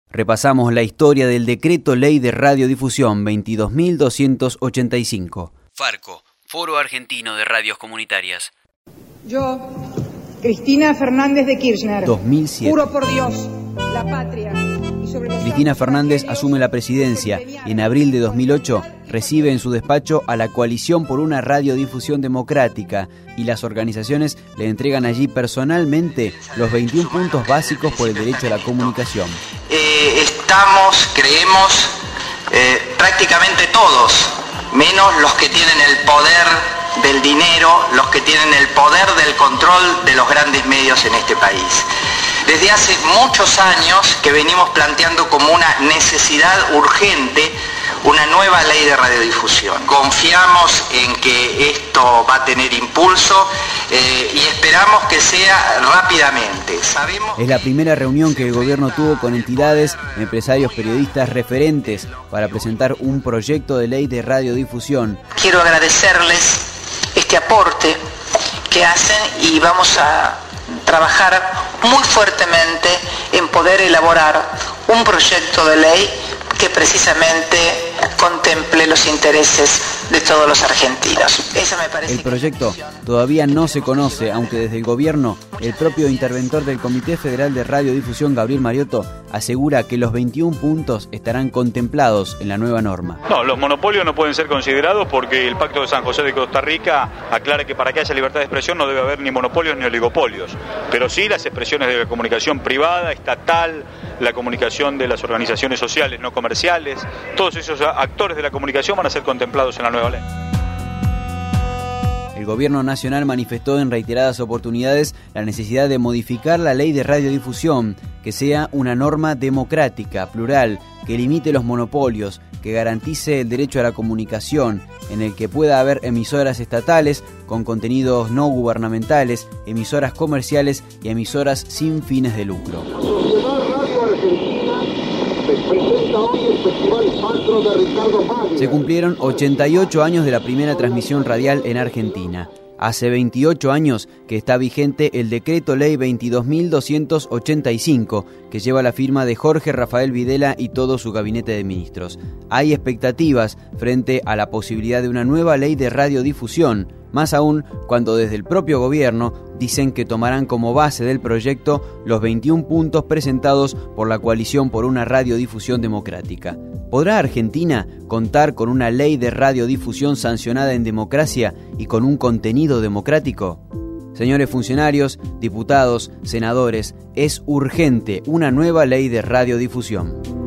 Repasamos la historia del Decreto Ley de Radiodifusión 22.285. Farco, Foro Argentino de Radios Comunitarias. Yo, Cristina Fernández de Kirchner, 2007. Juro por Dios, la patria y sobre los... Cristina Fernández asume la presidencia y en abril de 2008 recibe en su despacho a la Coalición por una Radiodifusión Democrática y las organizaciones le entregan allí personalmente los 21 puntos básicos por el derecho a la comunicación. Creemos prácticamente todos, menos los que tienen el poder del dinero, los que tienen el poder del control de los grandes medios en este país. Desde hace muchos años que venimos planteando como una necesidad urgente una nueva ley de radiodifusión. Confiamos en que esto va a tener impulso y esperamos que sea rápidamente. Es la primera reunión que el gobierno tuvo con entidades, empresarios, periodistas referentes para presentar un proyecto de ley de radiodifusión. Quiero agradecerles este aporte que hacen y vamos a trabajar muy fuertemente en poder elaborar un proyecto de ley que precisamente contemple los intereses de todos los argentinos. Eso me parece. El proyecto todavía no se conoce, aunque desde el gobierno, el propio interventor del Comité Federal de Radiodifusión, Gabriel Mariotto, asegura que los 21 puntos estarán contemplados en la nueva norma. No, los monopolios no pueden ser considerados porque el Pacto de San José de Costa Rica aclara que para que haya libertad de expresión no debe haber ni monopolios ni oligopolios, pero sí las expresiones de la comunicación privada, estatal, la comunicación de las organizaciones sociales no comerciales, todos esos actores de la comunicación van a ser contemplados en la nueva ley. El gobierno nacional manifestó en reiteradas oportunidades la necesidad de modificar la ley de radiodifusión, que sea una norma democrática, plural, que limite los monopolios, que garantice el derecho a la comunicación, en el que pueda haber emisoras estatales con contenidos no gubernamentales, emisoras comerciales y emisoras sin fines de lucro. Se cumplieron 88 años de la primera transmisión radial en Argentina. Hace 28 años que está vigente el Decreto Ley 22.285, que lleva la firma de Jorge Rafael Videla y todo su gabinete de ministros. Hay expectativas frente a la posibilidad de una nueva ley de radiodifusión, más aún cuando desde el propio gobierno dicen que tomarán como base del proyecto los 21 puntos presentados por la Coalición por una Radiodifusión Democrática. ¿Podrá Argentina contar con una ley de radiodifusión sancionada en democracia y con un contenido democrático? Señores funcionarios, diputados, senadores, es urgente una nueva ley de radiodifusión.